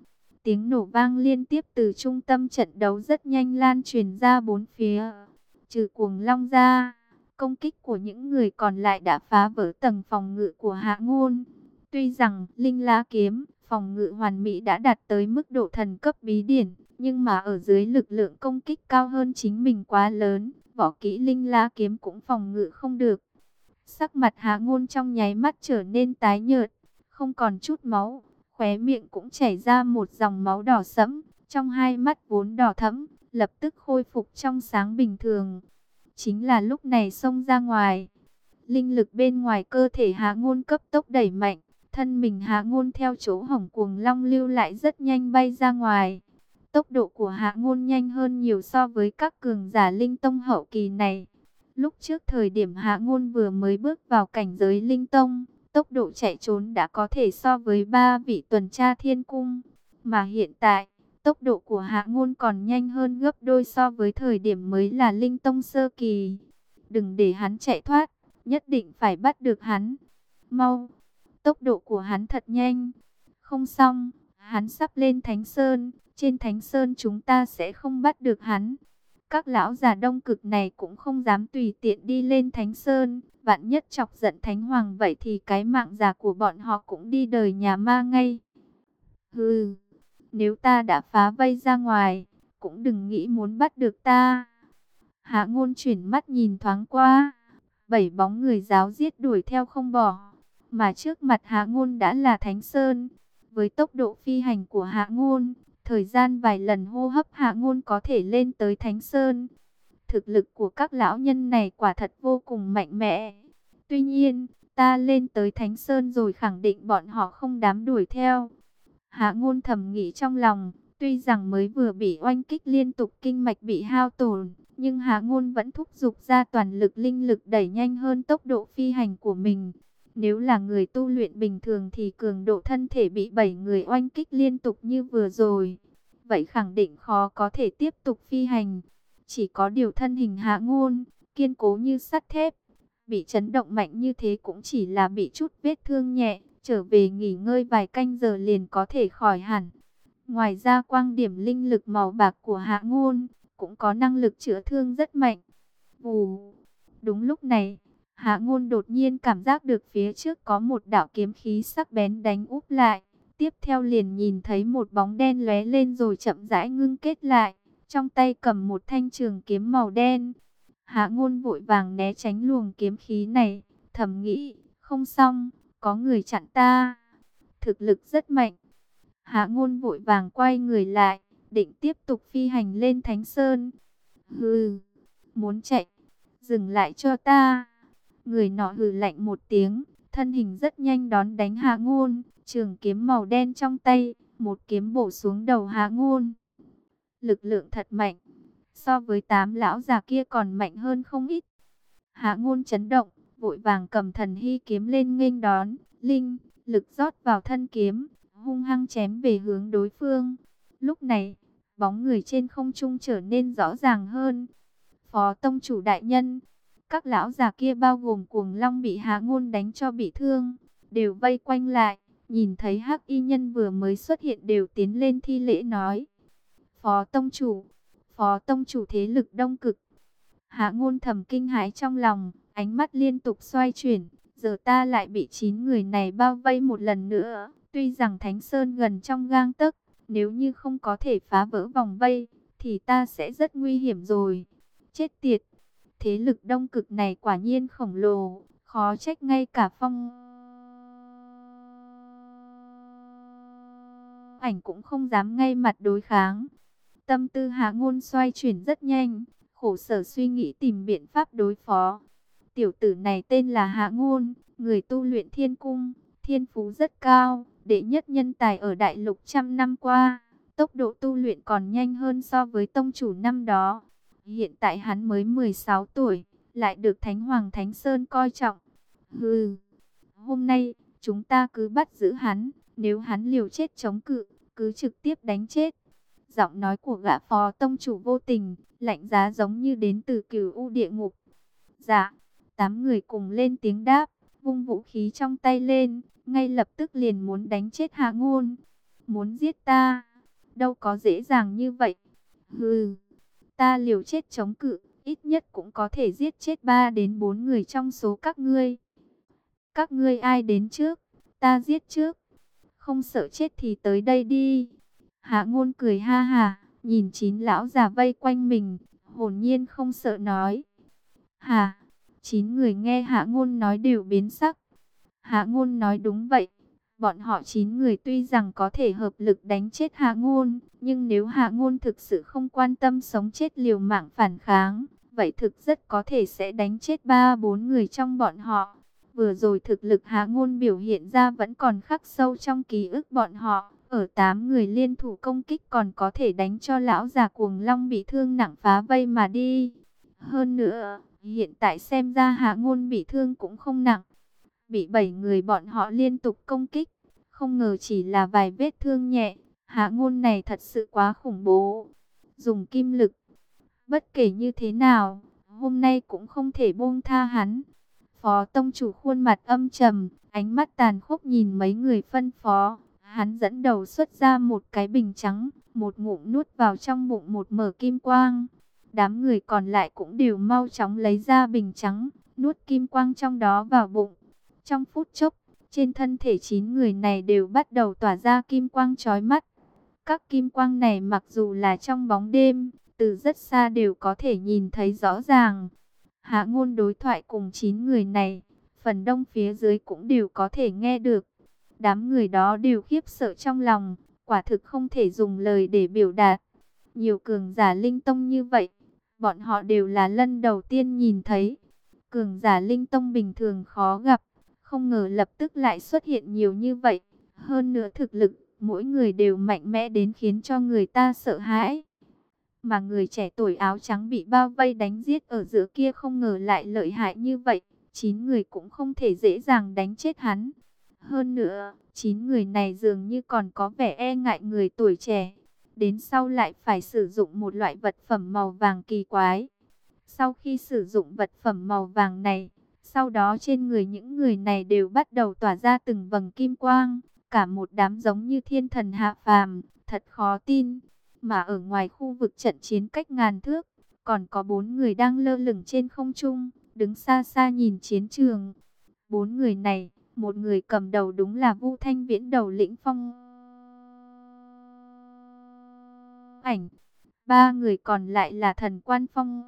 tiếng nổ vang liên tiếp từ trung tâm trận đấu rất nhanh lan truyền ra bốn phía. Trừ Cuồng Long ra, công kích của những người còn lại đã phá vỡ tầng phòng ngự của Hạ Ngôn. Tuy rằng Linh La kiếm phòng ngự hoàn mỹ đã đạt tới mức độ thần cấp bí điển, nhưng mà ở dưới lực lượng công kích cao hơn chính mình quá lớn, võ kỹ Linh La kiếm cũng phòng ngự không được. Sắc mặt Hạ Ngôn trong nháy mắt trở nên tái nhợt, không còn chút máu, khóe miệng cũng chảy ra một dòng máu đỏ sẫm, trong hai mắt vốn đỏ thẫm, lập tức khôi phục trong sáng bình thường. Chính là lúc này xông ra ngoài, linh lực bên ngoài cơ thể Hạ Ngôn cấp tốc đẩy mạnh, thân mình Hạ Ngôn theo chỗ hổng Cuồng Long lưu lại rất nhanh bay ra ngoài. Tốc độ của Hạ Ngôn nhanh hơn nhiều so với các cường giả linh tông hậu kỳ này. Lúc trước thời điểm Hạ Ngôn vừa mới bước vào cảnh giới linh tông, tốc độ chạy trốn đã có thể so với 3 vị tuần tra thiên cung. Mà hiện tại, tốc độ của Hạ Ngôn còn nhanh hơn gấp đôi so với thời điểm mới là linh tông sơ kỳ. Đừng để hắn chạy thoát, nhất định phải bắt được hắn. Mau, tốc độ của hắn thật nhanh. Không xong, hắn sắp lên Thánh Sơn, trên Thánh Sơn chúng ta sẽ không bắt được hắn. Các lão già Đông Cực này cũng không dám tùy tiện đi lên Thánh Sơn, vạn nhất chọc giận Thánh Hoàng vậy thì cái mạng già của bọn họ cũng đi đời nhà ma ngay. Hừ, nếu ta đã phá vây ra ngoài, cũng đừng nghĩ muốn bắt được ta. Hạ Ngôn chuyển mắt nhìn thoáng qua, 7 bóng người giáo giết đuổi theo không bỏ, mà trước mặt Hạ Ngôn đã là Thánh Sơn. Với tốc độ phi hành của Hạ Ngôn, thời gian vài lần hô hấp Hạ Ngôn có thể lên tới Thánh Sơn. Thực lực của các lão nhân này quả thật vô cùng mạnh mẽ. Tuy nhiên, ta lên tới Thánh Sơn rồi khẳng định bọn họ không dám đuổi theo. Hạ Ngôn thầm nghĩ trong lòng, tuy rằng mới vừa bị oanh kích liên tục kinh mạch bị hao tổn, nhưng Hạ Ngôn vẫn thúc giục ra toàn lực linh lực đẩy nhanh hơn tốc độ phi hành của mình. Nếu là người tu luyện bình thường thì cường độ thân thể bị 7 người oanh kích liên tục như vừa rồi, vậy khẳng định khó có thể tiếp tục phi hành. Chỉ có điều thân hình Hạ Ngôn, kiên cố như sắt thép, bị chấn động mạnh như thế cũng chỉ là bị chút vết thương nhẹ, trở về nghỉ ngơi vài canh giờ liền có thể khỏi hẳn. Ngoài ra quang điểm linh lực màu bạc của Hạ Ngôn, cũng có năng lực chữa thương rất mạnh. Vù, đúng lúc này, Hạ Ngôn đột nhiên cảm giác được phía trước có một đạo kiếm khí sắc bén đánh úp lại. Tiếp theo liền nhìn thấy một bóng đen lóe lên rồi chậm rãi ngưng kết lại. Trong tay cầm một thanh trường kiếm màu đen. Hạ Ngôn vội vàng né tránh luồng kiếm khí này. Thầm nghĩ, không xong, có người chặn ta. Thực lực rất mạnh. Hạ Ngôn vội vàng quay người lại, định tiếp tục phi hành lên Thánh Sơn. Hừ, muốn chạy, dừng lại cho ta. Người nọ hừ lạnh một tiếng, thân hình rất nhanh đón đánh Hạ Ngôn, trường kiếm màu đen trong tay, một kiếm bổ xuống đầu Hạ Ngôn. Lực lượng thật mạnh, so với 8 lão già kia còn mạnh hơn không ít. Hạ Ngôn chấn động, vội vàng cầm thần hy kiếm lên nghênh đón, linh lực rót vào thân kiếm, hung hăng chém về hướng đối phương. Lúc này, bóng người trên không trung trở nên rõ ràng hơn. Phó tông chủ đại nhân, các lão già kia bao gồm Cuồng Long bị Hạ Ngôn đánh cho bị thương, đều vây quanh lại, nhìn thấy Hắc Y nhân vừa mới xuất hiện đều tiến lên thi lễ nói: Phó tông chủ thế lực Đông Cực. Hạ Ngôn thầm kinh hãi trong lòng, ánh mắt liên tục xoay chuyển, giờ ta lại bị 9 người này bao vây một lần nữa. Tuy rằng Thánh Sơn gần trong gang tấc, nếu như không có thể phá vỡ vòng vây, thì ta sẽ rất nguy hiểm rồi. Chết tiệt! Thế lực Đông Cực này quả nhiên khổng lồ, khó trách ngay cả Phong Ảnh cũng không dám ngay mặt đối kháng. Tâm tư Hạ Ngôn xoay chuyển rất nhanh, khổ sở suy nghĩ tìm biện pháp đối phó. Tiểu tử này tên là Hạ Ngôn, người tu luyện thiên cung, thiên phú rất cao, đệ nhất nhân tài ở đại lục trăm năm qua. Tốc độ tu luyện còn nhanh hơn so với tông chủ năm đó. Hiện tại hắn mới 16 tuổi, lại được Thánh Hoàng Thánh Sơn coi trọng. Hừ, hôm nay chúng ta cứ bắt giữ hắn, nếu hắn liều chết chống cự, cứ trực tiếp đánh chết. Giọng nói của gã phó tông chủ vô tình, lạnh giá giống như đến từ Cửu U địa ngục. Dạ, 8 người cùng lên tiếng đáp, vung vũ khí trong tay lên, ngay lập tức liền muốn đánh chết Hạ Ngôn. Muốn giết ta? đâu có dễ dàng như vậy. Hừ, ta liều chết chống cự, ít nhất cũng có thể giết chết 3 đến 4 người trong số các ngươi. Các ngươi ai đến trước, ta giết trước. Không sợ chết thì tới đây đi. Hạ Ngôn cười ha hả, nhìn 9 lão già vây quanh mình, hồn nhiên không sợ nói. Hả? 9 người nghe Hạ Ngôn nói đều biến sắc. Hạ Ngôn nói đúng vậy. Bọn họ 9 người tuy rằng có thể hợp lực đánh chết Hạ Ngôn, nhưng nếu Hạ Ngôn thực sự không quan tâm sống chết liều mạng phản kháng, vậy thực rất có thể sẽ đánh chết 3-4 người trong bọn họ. Vừa rồi thực lực Hạ Ngôn biểu hiện ra vẫn còn khắc sâu trong ký ức bọn họ. Ở 8 người liên thủ công kích còn có thể đánh cho lão già Cuồng Long bị thương nặng phá vây mà đi. Hơn nữa, hiện tại xem ra Hạ Ngôn bị thương cũng không nặng. Bị 7 người bọn họ liên tục công kích, không ngờ chỉ là vài vết thương nhẹ. Hạ Ngôn này thật sự quá khủng bố. Dùng kim lực, bất kể như thế nào, hôm nay cũng không thể buông tha hắn. Phó tông chủ khuôn mặt âm trầm, ánh mắt tàn khốc nhìn mấy người phân phó. Hắn dẫn đầu xuất ra một cái bình trắng, một ngụm nuốt vào trong bụng một mẩu kim quang. Đám người còn lại cũng đều mau chóng lấy ra bình trắng, nuốt kim quang trong đó vào bụng. Trong phút chốc, trên thân thể 9 người này đều bắt đầu tỏa ra kim quang chói mắt. Các kim quang này mặc dù là trong bóng đêm, từ rất xa đều có thể nhìn thấy rõ ràng. Hạ Ngôn đối thoại cùng 9 người này, phần đông phía dưới cũng đều có thể nghe được. Đám người đó đều khiếp sợ trong lòng, quả thực không thể dùng lời để biểu đạt. Nhiều cường giả linh tông như vậy, bọn họ đều là lần đầu tiên nhìn thấy. Cường giả linh tông bình thường khó gặp, không ngờ lập tức lại xuất hiện nhiều như vậy. Hơn nữa thực lực, mỗi người đều mạnh mẽ đến khiến cho người ta sợ hãi. Mà người trẻ tuổi áo trắng bị bao vây đánh giết ở giữa kia không ngờ lại lợi hại như vậy. 9 người cũng không thể dễ dàng đánh chết hắn. Hơn nữa, 9 người này dường như còn có vẻ e ngại người tuổi trẻ. Đến sau lại phải sử dụng một loại vật phẩm màu vàng kỳ quái. Sau khi sử dụng vật phẩm màu vàng này, sau đó trên người những người này đều bắt đầu tỏa ra từng vầng kim quang. Cả một đám giống như thiên thần hạ phàm, thật khó tin. Mà ở ngoài khu vực trận chiến cách ngàn thước, còn có 4 người đang lơ lửng trên không trung, đứng xa xa nhìn chiến trường. 4 người này, một người cầm đầu đúng là Vu Thanh Viễn đầu lĩnh phong ảnh. 3 người còn lại là thần quan phong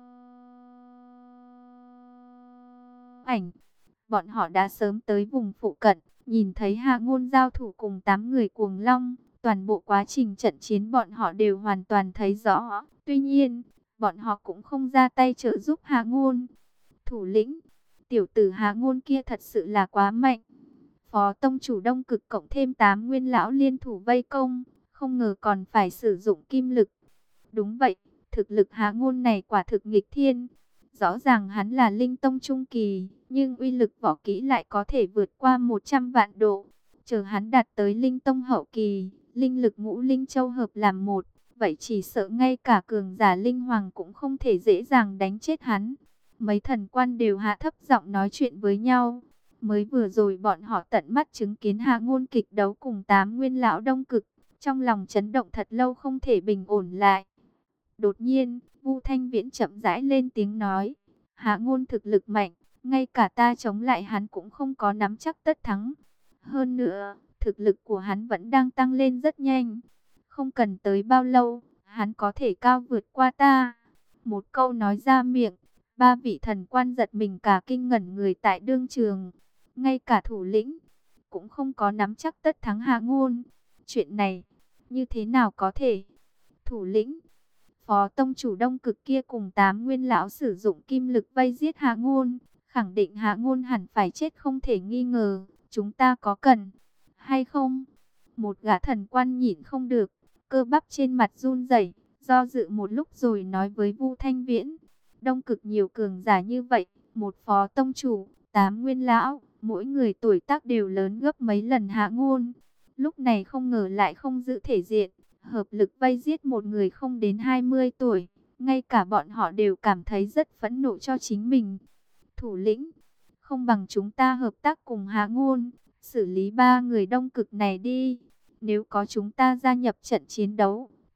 ảnh. Bọn họ đã sớm tới vùng phụ cận, nhìn thấy Hạ Ngôn giao thủ cùng 8 người Cuồng Long. Toàn bộ quá trình trận chiến bọn họ đều hoàn toàn thấy rõ. Tuy nhiên, bọn họ cũng không ra tay trợ giúp Hạ Ngôn. Thủ lĩnh, tiểu tử Hạ Ngôn kia thật sự là quá mạnh. Phó tông chủ Đông Cực cộng thêm 8 nguyên lão liên thủ vây công, không ngờ còn phải sử dụng kim lực. Đúng vậy, thực lực Hạ Ngôn này quả thực nghịch thiên. Rõ ràng hắn là linh tông trung kỳ, nhưng uy lực võ kỹ lại có thể vượt qua 100 vạn độ. Chờ hắn đạt tới linh tông hậu kỳ, linh lực ngũ linh châu hợp làm một, vậy chỉ sợ ngay cả cường giả linh hoàng cũng không thể dễ dàng đánh chết hắn. Mấy thần quan đều hạ thấp giọng nói chuyện với nhau. Mới vừa rồi bọn họ tận mắt chứng kiến Hạ Ngôn kịch đấu cùng 8 nguyên lão Đông Cực, trong lòng chấn động thật lâu không thể bình ổn lại. Đột nhiên, Vu Thanh Viễn chậm rãi lên tiếng nói, Hạ Ngôn thực lực mạnh, ngay cả ta chống lại hắn cũng không có nắm chắc tất thắng. Hơn nữa, thực lực của hắn vẫn đang tăng lên rất nhanh. Không cần tới bao lâu, hắn có thể cao vượt qua ta. Một câu nói ra miệng, 3 vị thần quan giật mình cả kinh ngẩn người tại đương trường. Ngay cả thủ lĩnh, cũng không có nắm chắc tất thắng Hạ Ngôn. Chuyện này, như thế nào có thể? Thủ lĩnh, phó tông chủ Đông Cực kia cùng 8 nguyên lão sử dụng kim lực vây giết Hạ Ngôn. Khẳng định Hạ Ngôn hẳn phải chết không thể nghi ngờ. Chúng ta có cần hay không? Một gã thần quan nhịn không được, cơ bắp trên mặt run rẩy, do dự một lúc rồi nói với Vu Thanh Viễn, Đông Cực nhiều cường giả như vậy, một phó tông chủ, 8 nguyên lão, mỗi người tuổi tác đều lớn gấp mấy lần Hạ Ngôn. Lúc này không ngờ lại không giữ thể diện, hợp lực vây giết một người không đến 20 tuổi, ngay cả bọn họ đều cảm thấy rất phẫn nộ cho chính mình. Thủ lĩnh, không bằng chúng ta hợp tác cùng Hạ Ngôn, xử lý 3 người Đông Cực này đi. Nếu có chúng ta gia nhập trận chiến đấu,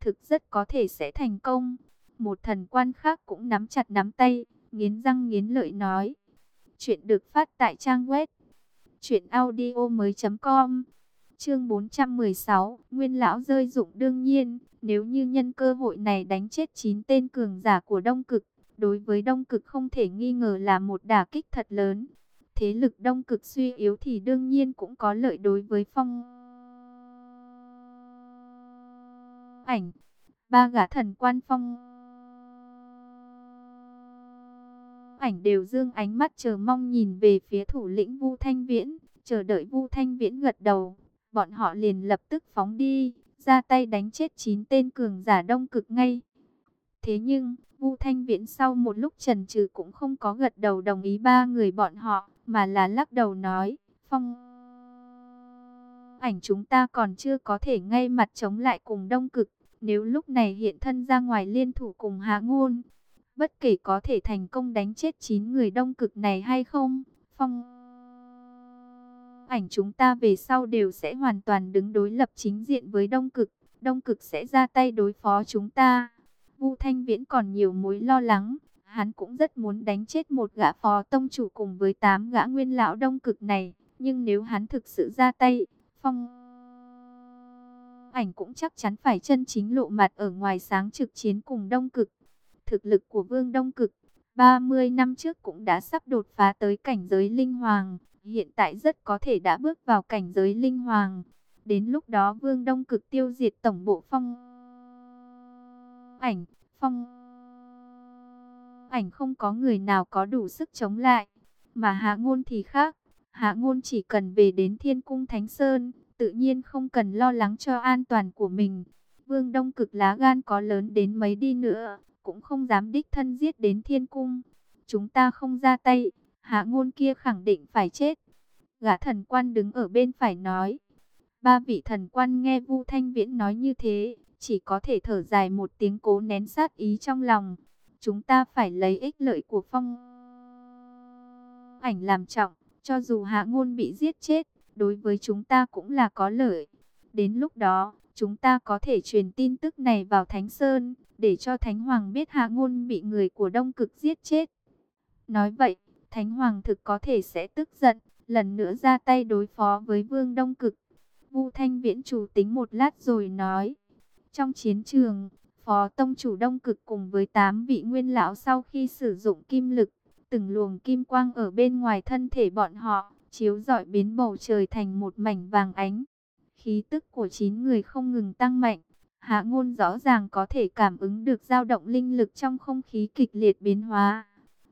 thực rất có thể sẽ thành công. Một thần quan khác cũng nắm chặt nắm tay, nghiến răng nghiến lợi nói. Chuyện được phát tại trang web truyệnaudiomoi.com. Chương 416, Nguyên lão rơi dụng. Đương nhiên, nếu như nhân cơ hội này đánh chết 9 tên cường giả của Đông Cực, đối với Đông Cực không thể nghi ngờ là một đả kích thật lớn. Thế lực Đông Cực suy yếu thì đương nhiên cũng có lợi đối với Phong Ảnh. Ba gã thần quan Phong Ảnh đều dương ánh mắt chờ mong nhìn về phía thủ lĩnh Vu Thanh Viễn, chờ đợi Vu Thanh Viễn gật đầu, bọn họ liền lập tức phóng đi, ra tay đánh chết 9 tên cường giả Đông Cực ngay. Thế nhưng, Vu Thanh Viễn sau một lúc chần chừ cũng không có gật đầu đồng ý ba người bọn họ, mà là lắc đầu nói, Phong Ảnh chúng ta còn chưa có thể ngay mặt chống lại cùng Đông Cực, nếu lúc này hiện thân ra ngoài liên thủ cùng Hạ Ngôn, bất kể có thể thành công đánh chết 9 người Đông Cực này hay không, Phong Ảnh chúng ta về sau đều sẽ hoàn toàn đứng đối lập chính diện với Đông Cực, Đông Cực sẽ ra tay đối phó chúng ta. Vu Thanh Viễn còn nhiều mối lo lắng, hắn cũng rất muốn đánh chết một gã phó tông chủ cùng với 8 gã nguyên lão Đông Cực này, nhưng nếu hắn thực sự ra tay, Phong Ảnh cũng chắc chắn phải chân chính lộ mặt ở ngoài sáng trực chiến cùng Đông Cực. Thực lực của Vương Đông Cực 30 năm trước cũng đã sắp đột phá tới cảnh giới linh hoàng, hiện tại rất có thể đã bước vào cảnh giới linh hoàng. Đến lúc đó Vương Đông Cực tiêu diệt tổng bộ Phong Phong Ảnh không có người nào có đủ sức chống lại. Mà Hạ Ngôn thì khác, Hạ Ngôn chỉ cần về đến Thiên Cung Thánh Sơn, tự nhiên không cần lo lắng cho an toàn của mình. Vương Đông Cực lá gan có lớn đến mấy đi nữa, cũng không dám đích thân giết đến Thiên Cung. Chúng ta không ra tay, Hạ Ngôn kia khẳng định phải chết. Gã thần quan đứng ở bên phải nói. Ba vị thần quan nghe Vu Thanh Viễn nói như thế, chỉ có thể thở dài một tiếng cố nén sát ý trong lòng. Chúng ta phải lấy ích lợi của Phong Ảnh làm trọng, cho dù Hạ Ngôn bị giết chết, đối với chúng ta cũng là có lợi. Đến lúc đó, chúng ta có thể truyền tin tức này vào Thánh Sơn, để cho Thánh Hoàng biết Hạ Ngôn bị người của Đông Cực giết chết. Nói vậy, Thánh Hoàng thực có thể sẽ tức giận, lần nữa ra tay đối phó với Vương Đông Cực. Vu Thanh Viễn chủ tính một lát rồi nói. Trong chiến trường, Phó Tông chủ Đông Cực cùng với 8 vị nguyên lão sau khi sử dụng kim lực, từng luồng kim quang ở bên ngoài thân thể bọn họ, chiếu rọi biến bầu trời thành một mảnh vàng ánh. Khí tức của 9 người không ngừng tăng mạnh. Hạ Ngôn rõ ràng có thể cảm ứng được dao động linh lực trong không khí kịch liệt biến hóa.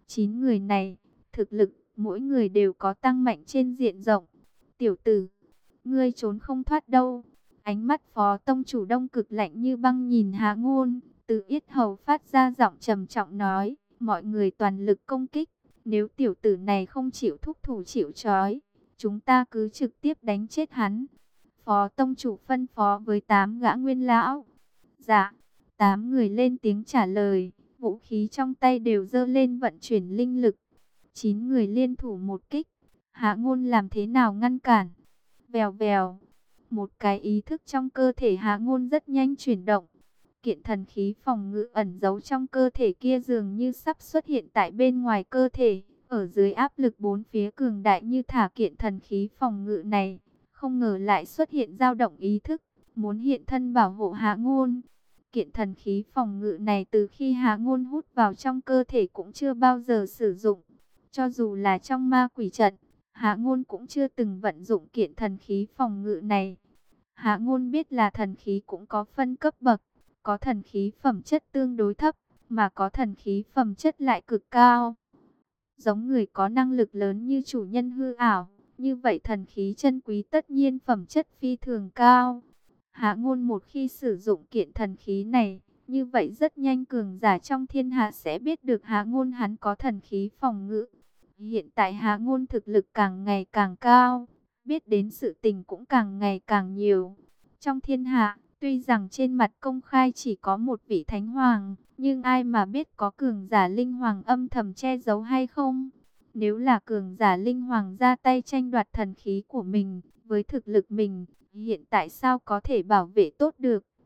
9 người này, thực lực, mỗi người đều có tăng mạnh trên diện rộng. Tiểu tử, ngươi trốn không thoát đâu. Ánh mắt Phó Tông chủ Đông Cực lạnh như băng nhìn Hạ Ngôn, từ yết hầu phát ra giọng trầm trọng nói, mọi người toàn lực công kích, nếu tiểu tử này không chịu thúc thủ chịu trói, chúng ta cứ trực tiếp đánh chết hắn. Phó Tông chủ phân phó với 8 gã nguyên lão. Dạ, 8 người lên tiếng trả lời, vũ khí trong tay đều giơ lên vận chuyển linh lực. 9 người liên thủ một kích, Hạ Ngôn làm thế nào ngăn cản? Vèo vèo, một cái ý thức trong cơ thể Hạ Ngôn rất nhanh chuyển động. Kiện thần khí phòng ngự ẩn giấu trong cơ thể kia dường như sắp xuất hiện tại bên ngoài cơ thể. Ở dưới áp lực bốn phía cường đại như thả kiện thần khí phòng ngự này, không ngờ lại xuất hiện dao động ý thức, muốn hiện thân bảo hộ Hạ Ngôn. Kiện thần khí phòng ngự này từ khi Hạ Ngôn hút vào trong cơ thể cũng chưa bao giờ sử dụng. Cho dù là trong ma quỷ trận, Hạ Ngôn cũng chưa từng vận dụng kiện thần khí phòng ngự này. Hạ Ngôn biết là thần khí cũng có phân cấp bậc, có thần khí phẩm chất tương đối thấp, mà có thần khí phẩm chất lại cực cao. Giống người có năng lực lớn như chủ nhân hư ảo, như vậy thần khí chân quý tất nhiên phẩm chất phi thường cao. Hạ Ngôn một khi sử dụng kiện thần khí này, như vậy rất nhanh cường giả trong thiên hạ sẽ biết được Hạ Ngôn hắn có thần khí phòng ngự. Hiện tại Hạ Ngôn thực lực càng ngày càng cao, biết đến sự tình cũng càng ngày càng nhiều. Trong thiên hạ, tuy rằng trên mặt công khai chỉ có một vị thánh hoàng, nhưng ai mà biết có cường giả linh hoàng âm thầm che giấu hay không? Nếu là cường giả linh hoàng ra tay tranh đoạt thần khí của mình, với thực lực mình, hiện tại sao có thể bảo vệ tốt được?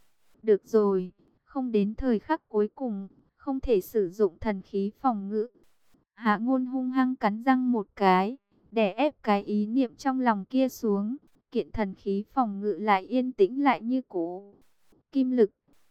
Được rồi, không đến thời khắc cuối cùng, không thể sử dụng thần khí phòng ngự. Hạ Ngôn hung hăng cắn răng một cái, đè ép cái ý niệm trong lòng kia xuống, kiện thần khí phòng ngự lại yên tĩnh lại như cũ. Kim lực.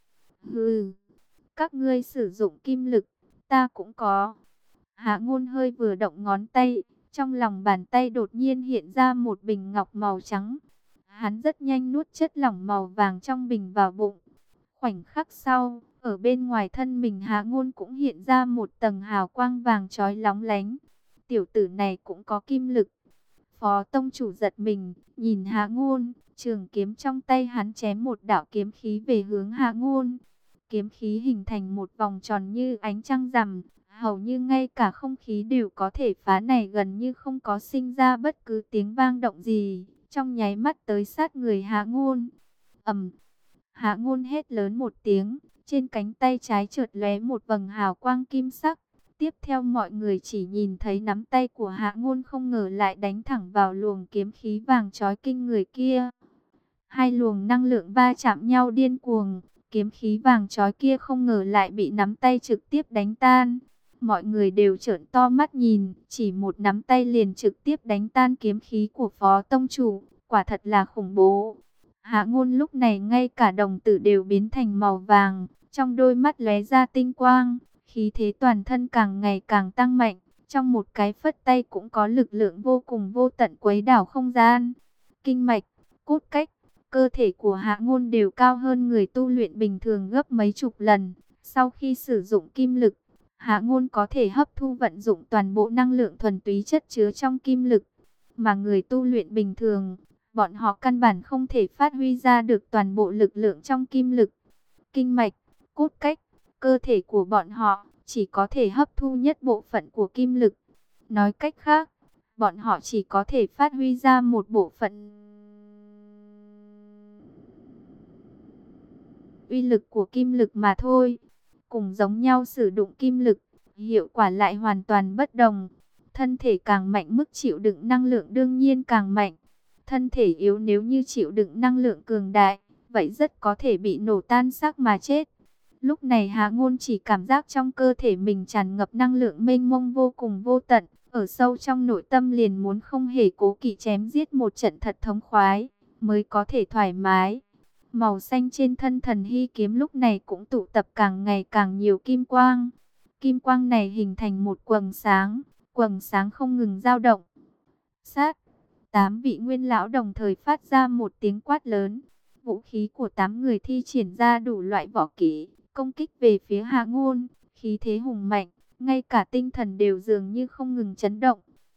Hừ, các ngươi sử dụng kim lực, ta cũng có. Hạ Ngôn hơi vừa động ngón tay, trong lòng bàn tay đột nhiên hiện ra một bình ngọc màu trắng. Hắn rất nhanh nuốt chất lỏng màu vàng trong bình vào bụng. Khoảnh khắc sau, ở bên ngoài thân mình Hạ Ngôn cũng hiện ra một tầng hào quang vàng chói lóng lánh. Tiểu tử này cũng có kim lực. Phó tông chủ giật mình, nhìn Hạ Ngôn, trường kiếm trong tay hắn chém một đạo kiếm khí về hướng Hạ Ngôn. Kiếm khí hình thành một vòng tròn như ánh trăng rằm, hầu như ngay cả không khí đều có thể phá, này gần như không có sinh ra bất cứ tiếng vang động gì, trong nháy mắt tới sát người Hạ Ngôn. Ầm. Hạ Ngôn hét lớn một tiếng, trên cánh tay trái chợt lóe một vầng hào quang kim sắc. Tiếp theo mọi người chỉ nhìn thấy nắm tay của Hạ Ngôn không ngờ lại đánh thẳng vào luồng kiếm khí vàng chói kinh người kia. Hai luồng năng lượng va chạm nhau điên cuồng, kiếm khí vàng chói kia không ngờ lại bị nắm tay trực tiếp đánh tan. Mọi người đều trợn to mắt nhìn, chỉ một nắm tay liền trực tiếp đánh tan kiếm khí của Phó Tông Chủ, quả thật là khủng bố. Hạ Ngôn lúc này ngay cả đồng tử đều biến thành màu vàng, trong đôi mắt lóe ra tinh quang, khí thế toàn thân càng ngày càng tăng mạnh, trong một cái phất tay cũng có lực lượng vô cùng vô tận quấy đảo không gian. Kinh mạch, cốt cách, cơ thể của Hạ Ngôn đều cao hơn người tu luyện bình thường gấp mấy chục lần. Sau khi sử dụng kim lực, Hạ Ngôn có thể hấp thu vận dụng toàn bộ năng lượng thuần túy chất chứa trong kim lực, mà người tu luyện bình thường, bọn họ căn bản không thể phát huy ra được toàn bộ lực lượng trong kim lực. Kinh mạch, cốt cách, cơ thể của bọn họ chỉ có thể hấp thu nhất bộ phận của kim lực. Nói cách khác, bọn họ chỉ có thể phát huy ra một bộ phận uy lực của kim lực mà thôi. Cùng giống nhau sử dụng kim lực, hiệu quả lại hoàn toàn bất đồng. Thân thể càng mạnh, mức chịu đựng năng lượng đương nhiên càng mạnh. Thân thể yếu nếu như chịu đựng năng lượng cường đại, vậy rất có thể bị nổ tan xác mà chết. Lúc này Hạ Ngôn chỉ cảm giác trong cơ thể mình tràn ngập năng lượng mênh mông vô cùng vô tận, ở sâu trong nội tâm liền muốn không hề cố kỵ chém giết một trận thật thống khoái, mới có thể thoải mái. Màu xanh trên thân thần hy kiếm lúc này cũng tụ tập càng ngày càng nhiều kim quang. Kim quang này hình thành một quầng sáng không ngừng dao động. Sát, 8 vị nguyên lão đồng thời phát ra một tiếng quát lớn. Vũ khí của 8 người thi triển ra đủ loại võ kỹ, công kích về phía Hạ Ngôn, khí thế hùng mạnh, ngay cả tinh thần đều dường như không ngừng chấn động.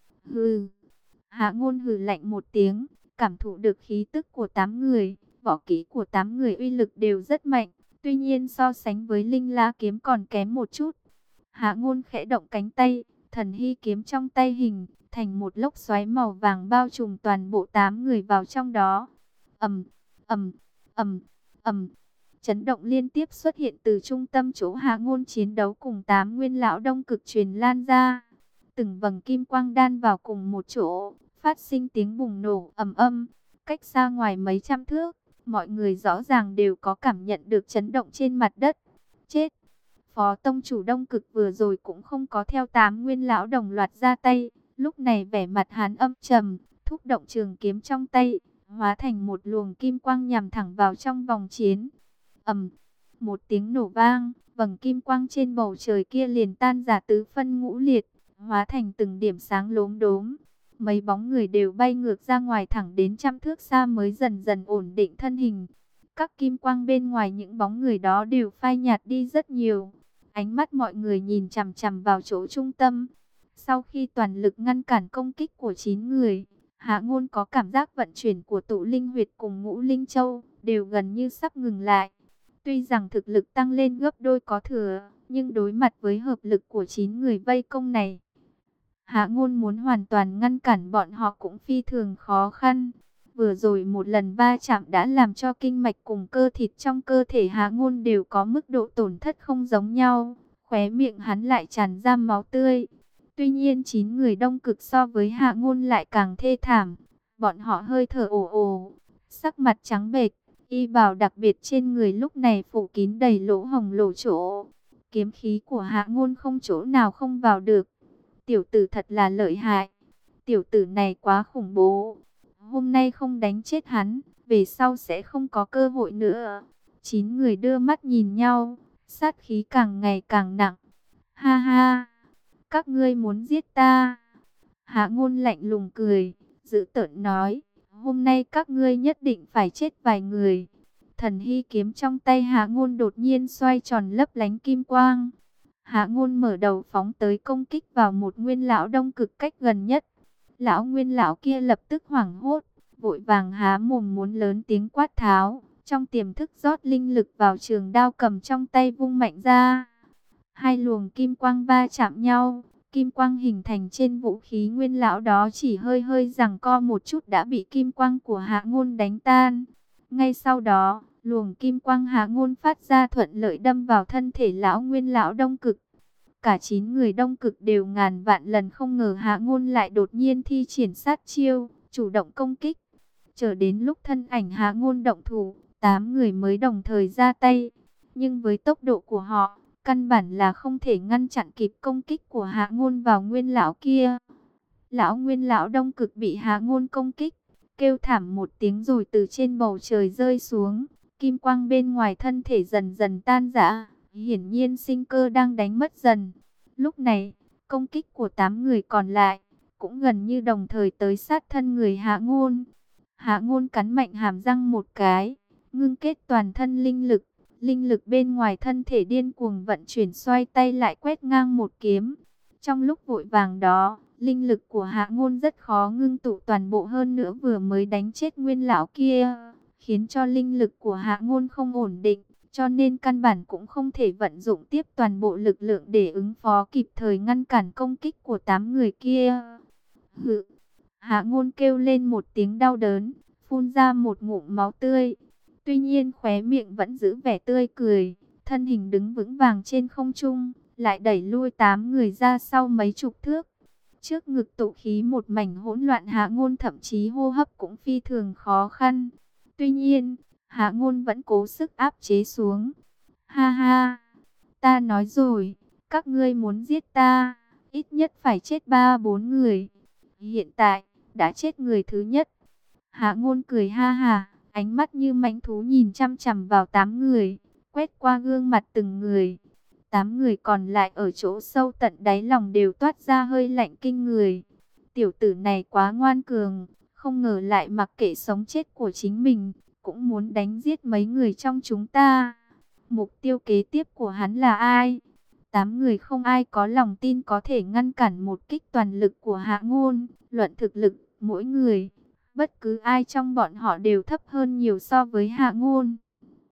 Hừ. Hạ Ngôn hừ lạnh một tiếng, cảm thụ được khí tức của 8 người, võ kỹ của 8 người uy lực đều rất mạnh, tuy nhiên so sánh với Linh La kiếm còn kém một chút. Hạ Ngôn khẽ động cánh tay, thần hy kiếm trong tay hình thành một lốc xoáy màu vàng bao trùm toàn bộ 8 người vào trong đó. Ầm, ầm, ầm, ầm. Chấn động liên tiếp xuất hiện từ trung tâm chỗ Hạ Ngôn chiến đấu cùng 8 nguyên lão đông cực truyền lan ra. Từng vầng kim quang đan vào cùng một chỗ, phát sinh tiếng bùng nổ ầm ầm. Cách xa ngoài mấy trăm thước, mọi người rõ ràng đều có cảm nhận được chấn động trên mặt đất. Chết! Phó Tông Chủ Đông Cực vừa rồi cũng không có theo 8 nguyên lão đồng loạt ra tay. Lúc này vẻ mặt hắn âm trầm, thúc động trường kiếm trong tay, hóa thành một luồng kim quang nhằm thẳng vào trong vòng chiến. Ầm, một tiếng nổ vang, vầng kim quang trên bầu trời kia liền tan rã tứ phân ngũ liệt, hóa thành từng điểm sáng lốm đốm. Mấy bóng người đều bay ngược ra ngoài thẳng đến trăm thước xa mới dần dần ổn định thân hình. Các kim quang bên ngoài những bóng người đó đều phai nhạt đi rất nhiều. Ánh mắt mọi người nhìn chằm chằm vào chỗ trung tâm. Sau khi toàn lực ngăn cản công kích của 9 người, Hạ Ngôn có cảm giác vận chuyển của tụ linh huyệt cùng ngũ linh châu đều gần như sắp ngừng lại. Tuy rằng thực lực tăng lên gấp đôi có thừa, nhưng đối mặt với hợp lực của 9 người vây công này, Hạ Ngôn muốn hoàn toàn ngăn cản bọn họ cũng phi thường khó khăn. Vừa rồi một lần va chạm đã làm cho kinh mạch cùng cơ thịt trong cơ thể Hạ Ngôn đều có mức độ tổn thất không giống nhau. Khóe miệng hắn lại tràn ra máu tươi. Tuy nhiên 9 người đông cực so với Hạ Ngôn lại càng thê thảm. Bọn họ hơi thở ồ ồ, sắc mặt trắng bệch, Y bào đặc biệt trên người lúc này phủ kín đầy lỗ hổng lỗ chỗ. Kiếm khí của Hạ Ngôn không chỗ nào không vào được. Tiểu tử thật là lợi hại. Tiểu tử này quá khủng bố. Hôm nay không đánh chết hắn, về sau sẽ không có cơ hội nữa. 9 người đưa mắt nhìn nhau, sát khí càng ngày càng nặng. Ha ha, các ngươi muốn giết ta. Hạ Ngôn lạnh lùng cười, dữ tợn nói, hôm nay các ngươi nhất định phải chết vài người. Thần hy kiếm trong tay Hạ Ngôn đột nhiên xoay tròn lấp lánh kim quang. Hạ Ngôn mở đầu phóng tới công kích vào một nguyên lão đông cực cách gần nhất. Lão nguyên lão kia lập tức hoảng hốt, vội vàng há mồm muốn lớn tiếng quát tháo. Trong tiềm thức rót linh lực vào trường đao cầm trong tay vung mạnh ra. Hai luồng kim quang va chạm nhau, kim quang hình thành trên vũ khí nguyên lão đó chỉ hơi hơi giằng co một chút đã bị kim quang của Hạ Ngôn đánh tan. Ngay sau đó, luồng kim quang Hạ Ngôn phát ra thuận lợi đâm vào thân thể lão nguyên lão đông cực. Cả 9 người đông cực đều ngàn vạn lần không ngờ Hạ Ngôn lại đột nhiên thi triển sát chiêu, chủ động công kích. Chờ đến lúc thân ảnh Hạ Ngôn động thủ, 8 người mới đồng thời ra tay. Nhưng với tốc độ của họ, căn bản là không thể ngăn chặn kịp công kích của Hạ Ngôn vào nguyên lão kia. Lão nguyên lão đông cực bị Hạ Ngôn công kích, kêu thảm một tiếng rồi từ trên bầu trời rơi xuống. Kim quang bên ngoài thân thể dần dần tan rã, hiển nhiên sinh cơ đang đánh mất dần. Lúc này, công kích của 8 người còn lại cũng gần như đồng thời tới sát thân người Hạ Ngôn. Hạ Ngôn cắn mạnh hàm răng một cái, ngưng kết toàn thân linh lực. Linh lực bên ngoài thân thể điên cuồng vận chuyển, xoay tay lại quét ngang một kiếm. Trong lúc vội vàng đó, linh lực của Hạ Ngôn rất khó ngưng tụ toàn bộ, hơn nữa vừa mới đánh chết nguyên lão kia, khiến cho linh lực của Hạ Ngôn không ổn định, cho nên căn bản cũng không thể vận dụng tiếp toàn bộ lực lượng để ứng phó kịp thời ngăn cản công kích của 8 người kia. Hự! Hạ Ngôn kêu lên một tiếng đau đớn, phun ra một ngụm máu tươi. Tuy nhiên khóe miệng vẫn giữ vẻ tươi cười, thân hình đứng vững vàng trên không trung, lại đẩy lui 8 người ra sau mấy chục thước. Trước ngực tụ khí một mảnh hỗn loạn, Hạ Ngôn thậm chí hô hấp cũng phi thường khó khăn. Tuy nhiên, Hạ Ngôn vẫn cố sức áp chế xuống. Ha ha, ta nói rồi, các ngươi muốn giết ta, ít nhất phải chết 3-4 người. Hiện tại, đã chết người thứ nhất. Hạ Ngôn cười ha ha, ánh mắt như mãnh thú nhìn chăm chằm vào 8 người, quét qua gương mặt từng người. 8 người còn lại ở chỗ sâu tận đáy lòng đều toát ra hơi lạnh kinh người. Tiểu tử này quá ngoan cường, không ngờ lại mặc kệ sống chết của chính mình, cũng muốn đánh giết mấy người trong chúng ta. Mục tiêu kế tiếp của hắn là ai? 8 người không ai có lòng tin có thể ngăn cản một kích toàn lực của Hạ Ngôn. Luận thực lực, mỗi người, bất cứ ai trong bọn họ đều thấp hơn nhiều so với Hạ Ngôn.